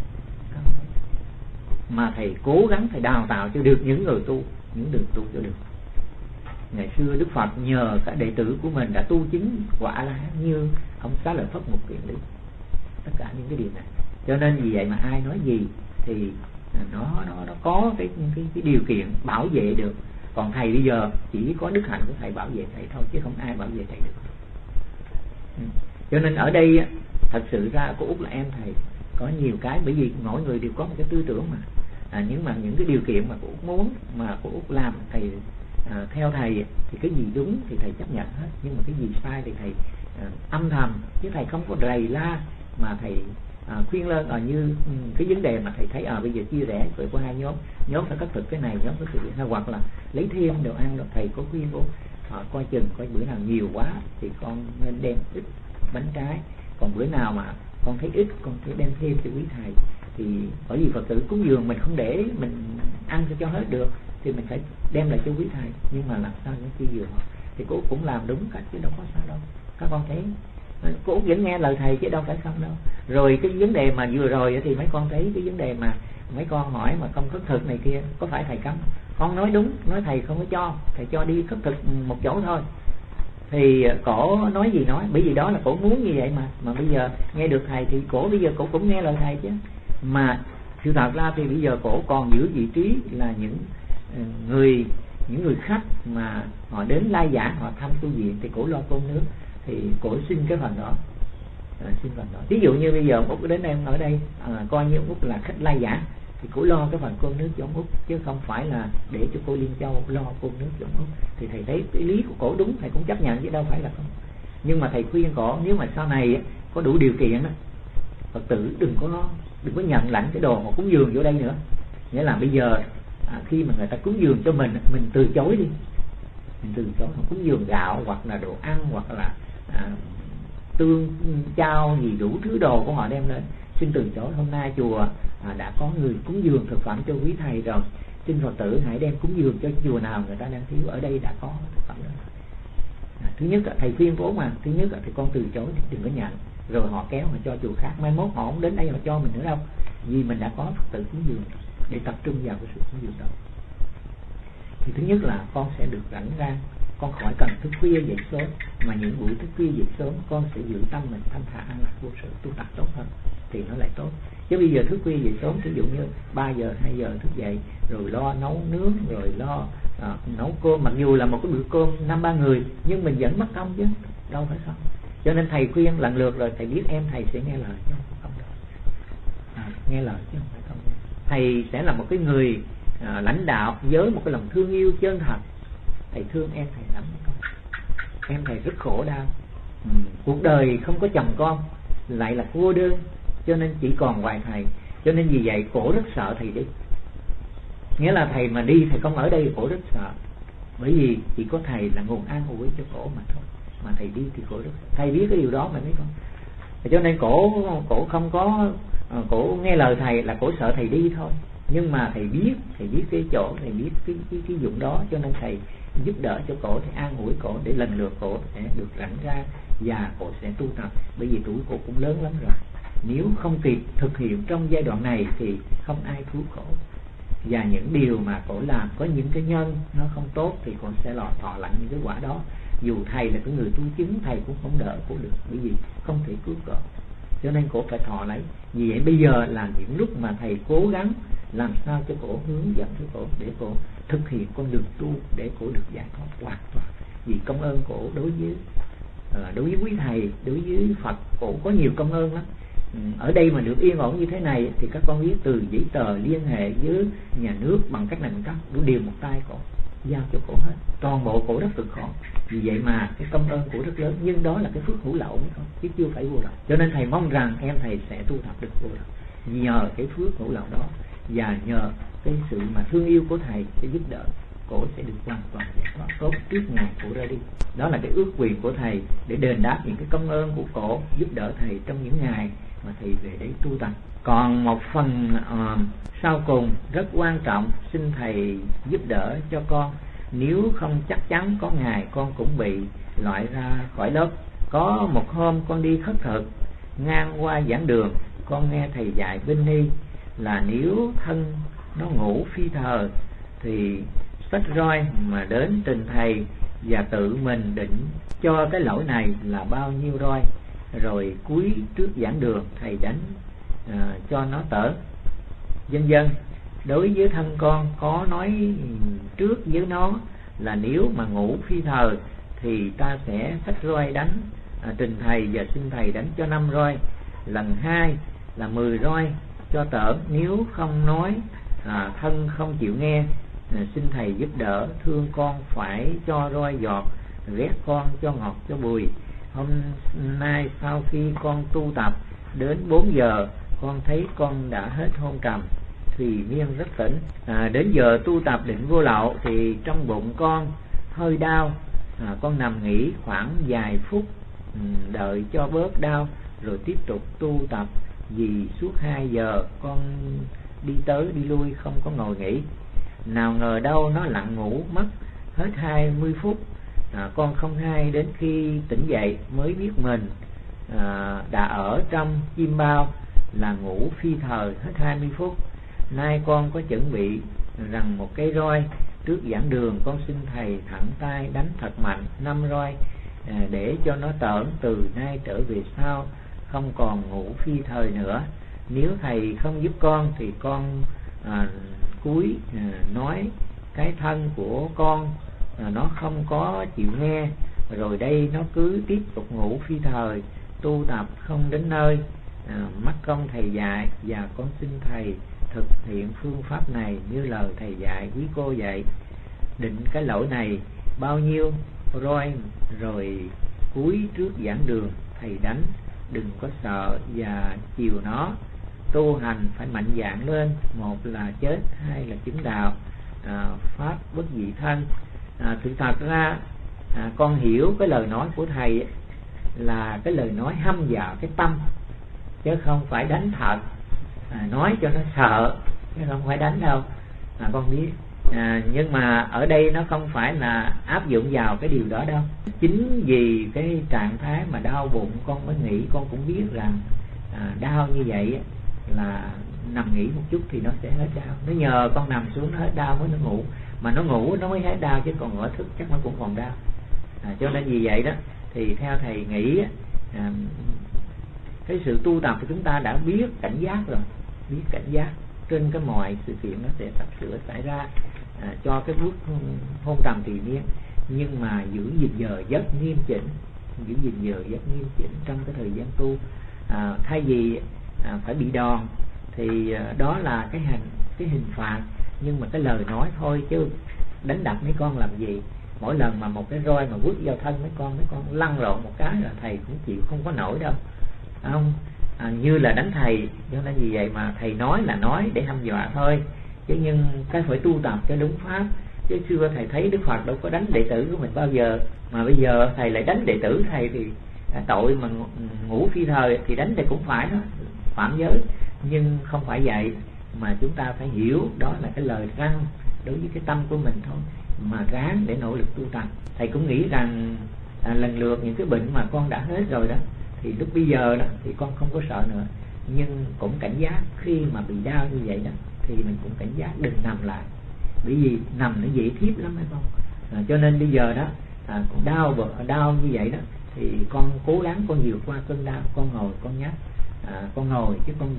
Mà thầy cố gắng thầy đào tạo cho được những người tu, những đường tu cho được. Ngày xưa Đức Phật nhờ cả đệ tử của mình đã tu chứng quả là như ông Xá Lợi Phất một kiện lý. Tất cả những cái điều này. Cho nên vì vậy mà ai nói gì thì nó có cái điều kiện bảo vệ được. Còn thầy bây giờ chỉ có đức hạnh của thầy bảo vệ thầy thôi, chứ không ai bảo vệ thầy được. Cho nên ở đây thật sự ra cô Út là em thầy có nhiều cái, bởi vì mỗi người đều có một cái tư tưởng mà. Nhưng mà những cái điều kiện mà cô Út muốn mà cô Út làm thầy theo thầy thì cái gì đúng thì thầy chấp nhận hết, nhưng mà cái gì sai thì thầy âm thầm, chứ thầy không có rầy la, mà thầy khuyên lên như cái vấn đề mà thầy thấy bây giờ chia rẽ rồi có hai nhóm phải cất thực cái này, nhóm cất thực cái này, hoặc là lấy thêm đồ ăn. Thầy có khuyên cô coi chừng, coi bữa nào nhiều quá thì con nên đem ít bánh trái, còn bữa nào mà con thấy ít con phải đem thêm cho quý thầy. Thì bởi vì Phật tử cúng dường mình không để mình ăn cho hết được, thì mình phải đem lại cho quý thầy, nhưng mà làm sao những chia dường họ thì cô cũng làm đúng cách chứ đâu có sao đâu. Các con thấy cô vẫn nghe lời thầy chứ đâu phải không đâu. Rồi cái vấn đề mà vừa rồi thì mấy con thấy cái vấn đề mà mấy con hỏi mà không khất thực này kia, có phải thầy cấm? Con nói đúng, nói thầy không có cho, thầy cho đi khất thực một chỗ thôi. Thì cổ nói gì nói, bởi vì đó là cổ muốn như vậy mà bây giờ nghe được thầy thì cổ bây giờ cổ cũng nghe lời thầy chứ. Mà sự thật ra thì bây giờ cổ còn giữ vị trí là những người khách mà họ đến lai giảng, họ thăm tu viện thì cổ lo cơm nước, thì cổ xin cái phần đó. Xin phần đó. Ví dụ như bây giờ Út đến em ở đây coi như Út là khách lai giảng thì cổ lo cái phần cơm nước cho Út, chứ không phải là để cho cô Liên Châu lo cơm nước cho Út. Thì thầy thấy cái lý của cổ đúng, thầy cũng chấp nhận chứ đâu phải là không. Nhưng mà thầy khuyên cổ nếu mà sau này có đủ điều kiện đó, Phật tử đừng có nhận lãnh cái đồ họ cúng dường vô đây nữa. Nghĩa là bây giờ khi mà người ta cúng dường cho mình từ chối đi, mình từ chối. Họ cúng dường gạo hoặc là đồ ăn hoặc là tương chao gì đủ thứ đồ của họ đem lên, xin từ chối. Hôm nay chùa đã có người cúng dường thực phẩm cho quý thầy rồi, xin Phật tử hãy đem cúng dường cho chùa nào người ta đang thiếu, ở đây đã có thực phẩm đó. Thứ nhất thầy khuyên phố mà, thứ nhất thì con từ chối, đừng có nhận, rồi họ kéo họ cho chùa khác, mai mốt họ không đến đây họ cho mình nữa đâu, vì mình đã có Phật tử cúng dường để tập trung vào cái sự cúng dường đó. Thì thứ nhất là con sẽ được rảnh ra, con khỏi cần thức khuya dậy sớm, mà những buổi thức khuya dậy sớm con sẽ giữ tâm mình thanh thản an lạc vô sự, tu tập tốt hơn thì nó lại tốt. Chứ bây giờ thức khuya dậy sớm, ví dụ như 3 giờ 2 giờ thức dậy rồi lo nấu nướng, rồi lo nấu cơm, mặc dù là một cái bữa cơm 5-3 người nhưng mình vẫn mất công chứ đâu phải không. Cho nên thầy khuyên lần lượt rồi, thầy biết em thầy sẽ nghe lời chứ không đâu, nghe lời chứ không phải không. Thầy sẽ là một cái người lãnh đạo với một cái lòng thương yêu chân thật. Thầy thương em thầy lắm, em thầy rất khổ đau, cuộc đời không có chồng con, lại là cô đơn, cho nên chỉ còn hoài thầy. Cho nên vì vậy cổ rất sợ thầy đi. Nghĩa là thầy mà đi, thầy không ở đây, cổ rất sợ. Bởi vì chỉ có thầy là nguồn an ủi cho cổ mà thôi. Mà thầy đi thì cổ rất sợ. Thầy biết cái điều đó mà thấy không. Cho nên cổ không có, cổ nghe lời thầy là cổ sợ thầy đi thôi. Nhưng mà thầy biết cái chỗ, thầy biết cái dụng đó, cho nên thầy giúp đỡ cho cổ, thầy an ủi cổ để lần lượt cổ sẽ được rảnh ra và cổ sẽ tu tập. Bởi vì tuổi cổ cũng lớn lắm rồi, nếu không kịp thực hiện trong giai đoạn này thì không ai cứu cổ. Và những điều mà cổ làm có những cái nhân nó không tốt thì cổ sẽ thọ lãnh những cái quả đó. Dù thầy là cái người tu chứng, thầy cũng không đỡ cổ được, bởi vì không thể cứu cổ. Cho nên cổ phải thọ lấy. Vì vậy bây giờ là những lúc mà thầy cố gắng làm sao cho cổ, hướng dẫn cho cổ để cổ thực hiện con đường tu, để cổ được giải thoát hoàn toàn. Vì công ơn cổ đối với quý thầy, đối với Phật, cổ có nhiều công ơn lắm. Ở đây mà được yên ổn như thế này thì các con biết từ giấy tờ liên hệ với nhà nước bằng cách này bằng cách đủ điều một tay cổ giao cho cổ hết, toàn bộ cổ rất cực khổ. Vì vậy mà cái công ơn của rất lớn, nhưng đó là cái phước hữu lậu thôi, chứ chưa phải vô lậu. Cho nên thầy mong rằng em thầy sẽ tu tập được vô lậu nhờ cái phước hữu lậu đó, và nhờ cái sự mà thương yêu của thầy sẽ giúp đỡ cổ sẽ được hoàn toàn giải thoát tốt trước ngày cổ ra đi. Đó là cái ước nguyện của thầy để đền đáp những cái công ơn của cổ, giúp đỡ thầy trong những ngày mà thầy về đấy tu tập. Còn một phần sau cùng rất quan trọng, xin thầy giúp đỡ cho con. Nếu không chắc chắn có ngày con cũng bị loại ra khỏi lớp. Có một hôm con đi khất thực, ngang qua giảng đường, con nghe thầy dạy bên ni là nếu thân nó ngủ phi thờ thì xách roi mà đến trình thầy và tự mình định cho cái lỗi này là bao nhiêu roi, rồi cúi trước giảng đường thầy đánh cho nó tở. Vân vân. Đối với thân con có nói trước với nó là nếu mà ngủ phi thờ thì ta sẽ xách roi đánh trình thầy và xin thầy đánh cho 5 roi, lần 2 là 10 roi cho tở. Nếu không nói thân không chịu nghe, xin thầy giúp đỡ, thương con phải cho roi giọt, ghét con cho ngọt cho bùi. Hôm nay sau khi con tu tập đến 4 giờ, con thấy con đã hết hôn trầm, thùy miên rất tỉnh. Đến giờ tu tập định vô lậu thì trong bụng con hơi đau, con nằm nghỉ khoảng vài phút đợi cho bớt đau rồi tiếp tục tu tập. Vì suốt 2 giờ con đi tới đi lui không có ngồi nghỉ. Nào ngờ đâu nó lặn ngủ mất hết 20 phút. Con không hay đến khi tỉnh dậy mới biết mình đã ở trong chim bao là ngủ phi thờ hết 20 phút. Nay con có chuẩn bị rằng một cái roi trước giảng đường, con xin thầy thẳng tay đánh thật mạnh 5 roi để cho nó tởn, từ nay trở về sau không còn ngủ phi thời nữa. Nếu thầy không giúp con thì con cúi nói cái thân của con nó không có chịu nghe, rồi đây nó cứ tiếp tục ngủ phi thời, tu tập không đến nơi, mất công thầy dạy, và con xin thầy thực hiện phương pháp này như lời thầy dạy quý cô dạy. Định cái lỗi này bao nhiêu roi rồi cúi trước giảng đường thầy đánh, đừng có sợ và chiều nó. Tu hành phải mạnh dạn lên, một là chết, hai là chứng đạo, pháp bất dị thân. Thực thật ra con hiểu cái lời nói của thầy là cái lời nói hăm dọa cái tâm, chứ không phải đánh thật. Nói cho nó sợ chứ không phải đánh đâu, con biết. Nhưng mà ở đây nó không phải là áp dụng vào cái điều đó đâu. Chính vì cái trạng thái mà đau bụng, con mới nghĩ, con cũng biết rằng đau như vậy là nằm nghỉ một chút thì nó sẽ hết đau. Nó nhờ con nằm xuống nó hết đau mới nó ngủ, mà nó ngủ nó mới hết đau, chứ còn ở thức chắc nó cũng còn đau. Cho nên vì vậy đó thì theo thầy nghĩ cái sự tu tập của chúng ta đã biết cảnh giác rồi, biết cảnh giác trên cái mọi sự kiện nó sẽ sắp sửa xảy ra cho cái bước hôn trầm trì miên, nhưng mà giữ gìn giờ giấc nghiêm chỉnh, giữ gìn giờ giấc nghiêm chỉnh trong cái thời gian tu. Thay vì phải bị đòn thì đó là cái hình phạt, nhưng mà cái lời nói thôi, chứ đánh đập mấy con làm gì. Mỗi lần mà một cái roi mà quất vào thân mấy con lăn lộn một cái là thầy cũng chịu không có nổi đâu, không? Như là đánh thầy. Cho nên vì vậy mà thầy nói là nói để hăm dọa thôi, chứ nhưng cái phải tu tập cho đúng pháp. Chứ xưa thầy thấy Đức Phật đâu có đánh đệ tử của mình bao giờ, mà bây giờ thầy lại đánh đệ tử thầy thì tội mà ngủ phi thời thì đánh thì cũng phải đó, phạm giới. Nhưng không phải vậy, mà chúng ta phải hiểu đó là cái lời răn đối với cái tâm của mình thôi, mà ráng để nỗ lực tu tập. Thầy cũng nghĩ rằng lần lượt những cái bệnh mà con đã hết rồi đó, thì lúc bây giờ đó thì con không có sợ nữa, nhưng cũng cảnh giác khi mà bị đau như vậy đó thì mình cũng cảnh giác đừng nằm lại, bởi vì nằm nó dễ thiếp lắm hay không. Cho nên bây giờ đó đau như vậy đó thì con cố gắng con vượt qua cơn đau, con ngồi con nhắc, con ngồi chứ con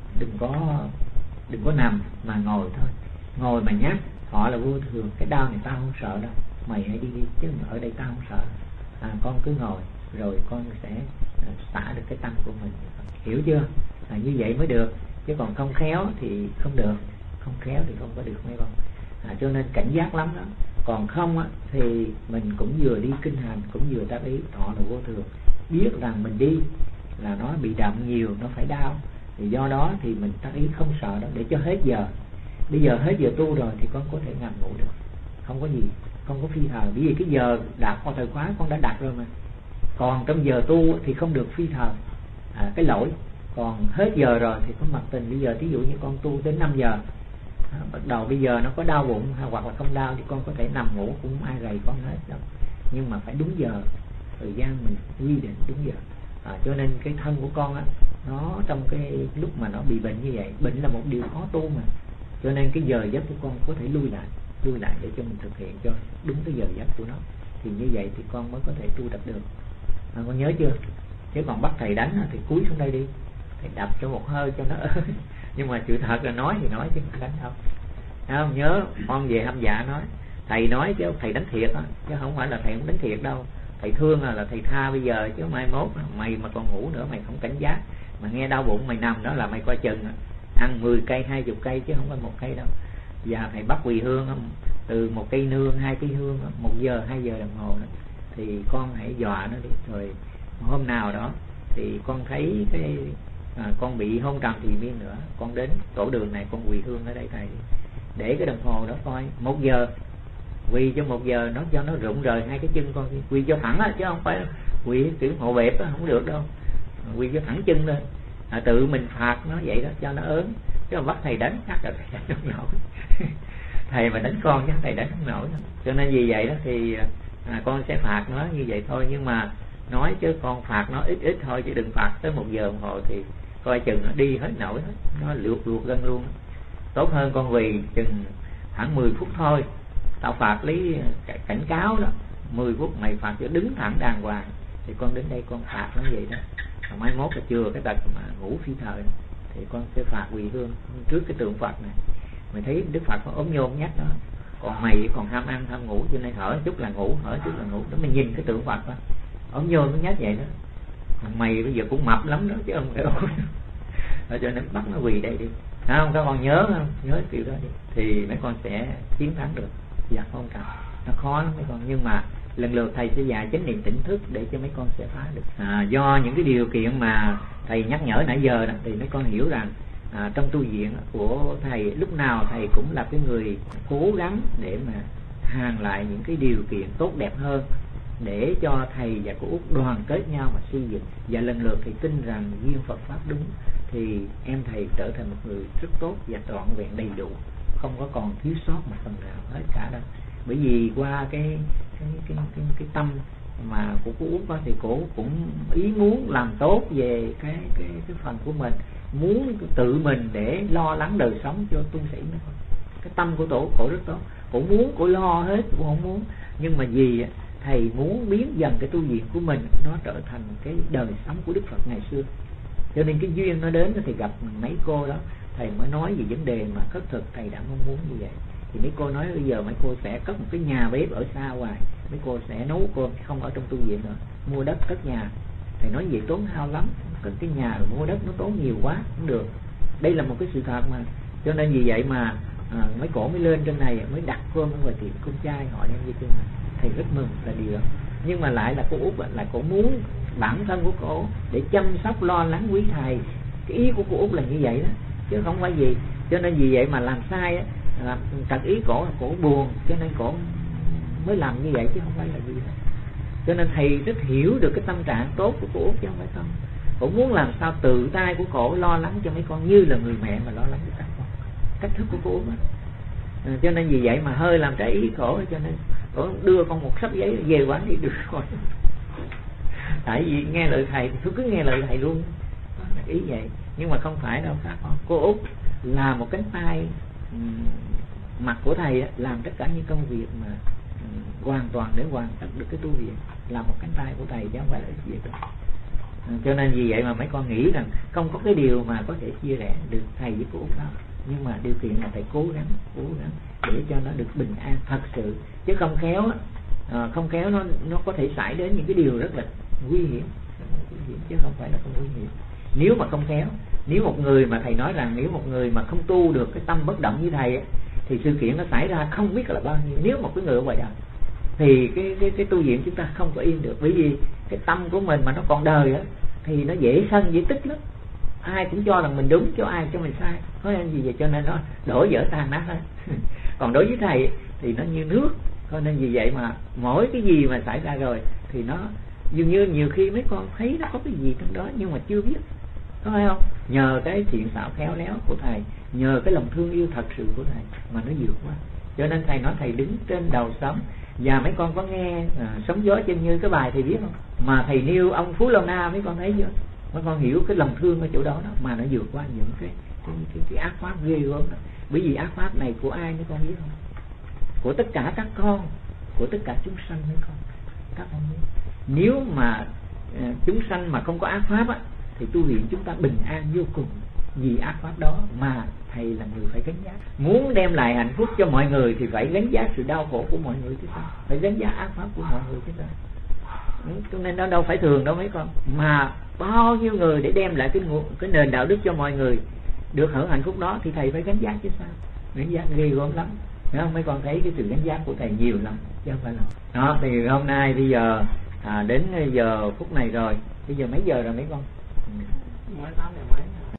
đừng có nằm mà ngồi thôi. Ngồi mà nhắc họ là vô thường, cái đau này tao không sợ đâu, mày hãy đi chứ ở đây tao không sợ. Con cứ ngồi rồi con sẽ xả được cái tâm của mình, hiểu chưa? Như vậy mới được, chứ còn không khéo thì không được, không khéo thì không có được mấy con. Cho nên cảnh giác lắm đó. Còn không á thì mình cũng vừa đi kinh hành, cũng vừa tác ý họ là vô thường, biết rằng mình đi là nó bị đậm nhiều, nó phải đau, thì do đó thì mình tác ý không sợ đó, để cho hết giờ. Bây giờ hết giờ tu rồi thì con có thể nằm ngủ được, không có gì, không có phi thời, bởi vì cái giờ đặt qua thời khóa con đã đặt rồi mà. Còn trong giờ tu thì không được phi thời, cái lỗi. Còn hết giờ rồi thì có mặc tình. Bây giờ thí dụ như con tu đến 5 giờ, bắt đầu bây giờ nó có đau bụng hoặc là không đau thì con có thể nằm ngủ, cũng không ai rầy con hết đâu. Nhưng mà phải đúng giờ, thời gian mình quy định đúng giờ. Cho nên cái thân của con á, nó trong cái lúc mà nó bị bệnh như vậy, bệnh là một điều khó tu mà, cho nên cái giờ giấc của con có thể lui lại để cho mình thực hiện cho đúng cái giờ giấc của nó, thì như vậy thì con mới có thể tu tập được. Con nhớ chưa? Chứ còn bắt thầy đánh thì cúi xuống đây đi, thầy đập cho một hơi cho nó ơi. Nhưng mà sự thật là nói thì nói chứ không đánh đâu. Không, nhớ con về hăm dạ nói thầy nói chứ thầy đánh thiệt á, chứ không phải là thầy không đánh thiệt đâu. Thầy thương là thầy tha bây giờ, chứ mai mốt mày mà còn ngủ nữa, mày không cảnh giác mà nghe đau bụng mày nằm đó là mày coi chừng ăn 10 cây 20 cây chứ không phải 1 cây đâu. Và thầy bắt quỳ hương từ 1 cây nương 2 cây hương 1 giờ 2 giờ đồng hồ đó. Thì con hãy dọa nó đi, rồi hôm nào đó thì con thấy cái con bị hôn trầm thì miên nữa, con đến tổ đường này con quỳ hương ở đây thầy, để cái đồng hồ đó coi 1 giờ, quỳ cho 1 giờ, nó cho nó rụng rời 2 cái chân con, quỳ cho thẳng á, chứ không phải quỳ kiểu hộ bẹp á, không được đâu. Quỳ cho thẳng chân lên, tự mình phạt nó vậy đó cho nó ớn, chứ mà bắt thầy đánh chắc là thầy đánh không nổi. Thầy mà đánh con chắc thầy đánh không nổi. Cho nên vì vậy đó thì con sẽ phạt nó như vậy thôi, nhưng mà nói chứ con phạt nó ít thôi, chứ đừng phạt tới 1 giờ đồng hồ thì coi chừng nó đi hết nổi hết, nó luộc gân luôn. Tốt hơn con quỳ chừng khoảng 10 phút thôi, tao phạt lấy cảnh cáo đó, 10 phút mày phạt cho đứng thẳng đàng hoàng, thì con đến đây con phạt nó vậy đó. Còn mai mốt là chừa cái tật mà ngủ phi thời thì con sẽ phạt quỳ hương trước cái tượng Phật này. Mày thấy Đức Phật có ốm nhôm nhắc đó, còn mày còn ham ăn ham ngủ, cho nên hở chút là ngủ, hở chút là ngủ đó. Mình nhìn cái tượng Phật đó, ốm nhôm nó nhắc vậy đó. Còn mày bây giờ cũng mập lắm đó chứ không phải ốm. Cho nên bắt nó quỳ đây đi, không? Các con nhớ không? Nhớ kiểu đó đi thì mấy con sẽ chiến thắng được. Dạ không cần, nó khó lắm mấy con, nhưng mà lần lượt thầy sẽ dạy chánh niệm tỉnh thức để cho mấy con sẽ phá được. Do những cái điều kiện mà thầy nhắc nhở nãy giờ đó, thì mấy con hiểu rằng trong tu viện của thầy lúc nào thầy cũng là cái người cố gắng để mà hàn lại những cái điều kiện tốt đẹp hơn để cho thầy và cô Út đoàn kết nhau mà xây dựng. Và lần lượt thì tin rằng duyên Phật pháp đúng thì em thầy trở thành một người rất tốt và trọn vẹn đầy đủ, không có còn thiếu sót một phần nào hết cả đâu. Bởi vì qua cái tâm mà của cô Út đó, thì cổ cũng ý muốn làm tốt về cái phần của mình, muốn tự mình để lo lắng đời sống cho tu sĩ nữa. Cái tâm của cổ rất tốt, cổ muốn, cổ lo hết, cổ không muốn. Nhưng mà vì thầy muốn biến dần cái tu viện của mình nó trở thành cái đời sống của Đức Phật ngày xưa, cho nên cái duyên nó đến thì gặp mấy cô đó, thầy mới nói về vấn đề mà khất thực. Thầy đã mong muốn như vậy thì mấy cô nói bây giờ mấy cô sẽ cất một cái nhà bếp ở xa ngoài, mấy cô sẽ nấu cơm không ở trong tu viện nữa, mua đất cất nhà. Thầy nói vậy tốn hao lắm, cất cái nhà rồi mua đất nó tốn nhiều quá không được. Đây là một cái sự thật mà, cho nên vì vậy mà mấy cổ mới lên trên này, mới đặt cơm ở ngoài tiệm cơm trai họ đem đi trên này. Thầy rất mừng là điều đó. Nhưng mà lại là cô Út là cổ muốn bản thân của cổ để chăm sóc lo lắng quý thầy. Cái ý của cô Út là như vậy đó, chứ không phải gì. Cho nên vì vậy mà làm sai á, trật ý cổ là cổ buồn, cho nên cổ mới làm như vậy chứ không phải là gì đâu. Cho nên thầy rất hiểu được cái tâm trạng tốt của cô Út chứ không phải không. Cổ muốn làm sao tự tay của cổ lo lắng cho mấy con như là người mẹ mà lo lắng cho các con. Cách thức của cô Út đó. Cho nên vì vậy mà hơi làm trái ý khổ, cho nên cổ đưa con một sắp giấy về quán đi được rồi. Tại vì nghe lời thầy thì tôi cứ nghe lời thầy luôn, ý vậy. Nhưng mà không phải đâu các con. Cô Út là một cánh tay mặt của thầy làm tất cả những công việc mà hoàn toàn để hoàn tất được cái tu viện, là một cánh tay của thầy chứ không phải là việc đó. Cho nên vì vậy mà mấy con nghĩ rằng không có cái điều mà có thể chia rẽ được thầy với cô Út đâu. Nhưng mà điều kiện là phải cố gắng để cho nó được bình an thật sự, chứ không khéo nó có thể xảy đến những cái điều rất là nguy hiểm chứ không phải là không nguy hiểm. Nếu mà không khéo, nếu một người mà thầy nói rằng nếu một người mà không tu được cái tâm bất động như thầy ấy, thì sự kiện nó xảy ra không biết là bao nhiêu. Nếu một cái người ở ngoài đời thì cái tu viện chúng ta không có yên được, bởi vì cái tâm của mình mà nó còn đời á thì nó dễ sân dễ tức lắm. Ai cũng cho rằng mình đúng, cho ai cho mình sai, có nên gì vậy, cho nên nó đổ vỡ tan nát hết. Còn đối với thầy thì nó như nước, cho nên vì vậy mà mỗi cái gì mà xảy ra rồi thì nó dường như nhiều khi mấy con thấy nó có cái gì trong đó nhưng mà chưa biết, có phải không? Nhờ cái thiện xảo khéo léo của thầy, nhờ cái lòng thương yêu thật sự của thầy mà nó vượt qua. Cho nên thầy nói thầy đứng trên đầu sóng. Và mấy con có nghe Sóng Gió Chân Như cái bài thầy biết không? Mà thầy nêu ông Phú Lâu Na, mấy con thấy chưa? Mấy con hiểu cái lòng thương ở chỗ đó mà nó vượt qua những cái ác pháp ghê gớm đó. Bởi vì ác pháp này của ai mấy con biết không? Của tất cả các con, của tất cả chúng sanh mấy con. Các con biết. Nếu mà chúng sanh mà không có ác pháp á, thì tu viện chúng ta bình an vô cùng. Vì ác pháp đó mà thầy là người phải gánh giá. Muốn đem lại hạnh phúc cho mọi người thì phải gánh giá sự đau khổ của mọi người chứ sao? Phải gánh giá ác pháp của mọi người chứ sao? Cho nên nó đâu phải thường đâu mấy con. Mà bao nhiêu người để đem lại cái nền đạo đức cho mọi người được hưởng hạnh phúc đó thì thầy phải gánh giá chứ sao? Gánh giá ghê gớm lắm. Thấy không? Mấy con thấy cái sự gánh giá của thầy nhiều lắm chứ không phải là. Đó thì hôm nay bây giờ đến giờ phút này rồi. Bây giờ mấy giờ rồi mấy con? Mới 8 giờ mấy.